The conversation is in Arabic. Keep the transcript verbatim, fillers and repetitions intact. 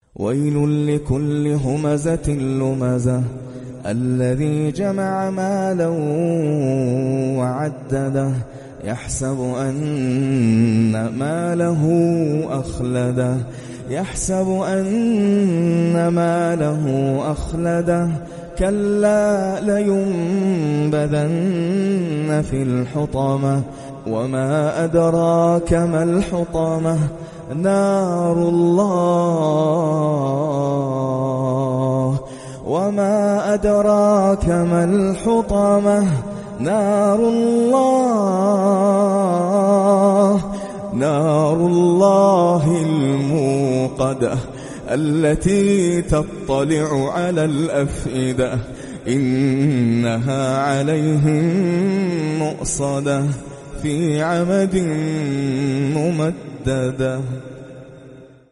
ويل لكل همزة لمزة الذي جمع مالا وعدده يحسب أن ماله أخلده يحسب أن ماله أخلده كلا لينبذن في الحطمة وما أدراك ما الحطمة نار الله وما أدراك ما الحطمة نار الله نار الله الموقدة التي تطلع على الأفئدة إنها عليهم مؤصدة في عمد ممددة.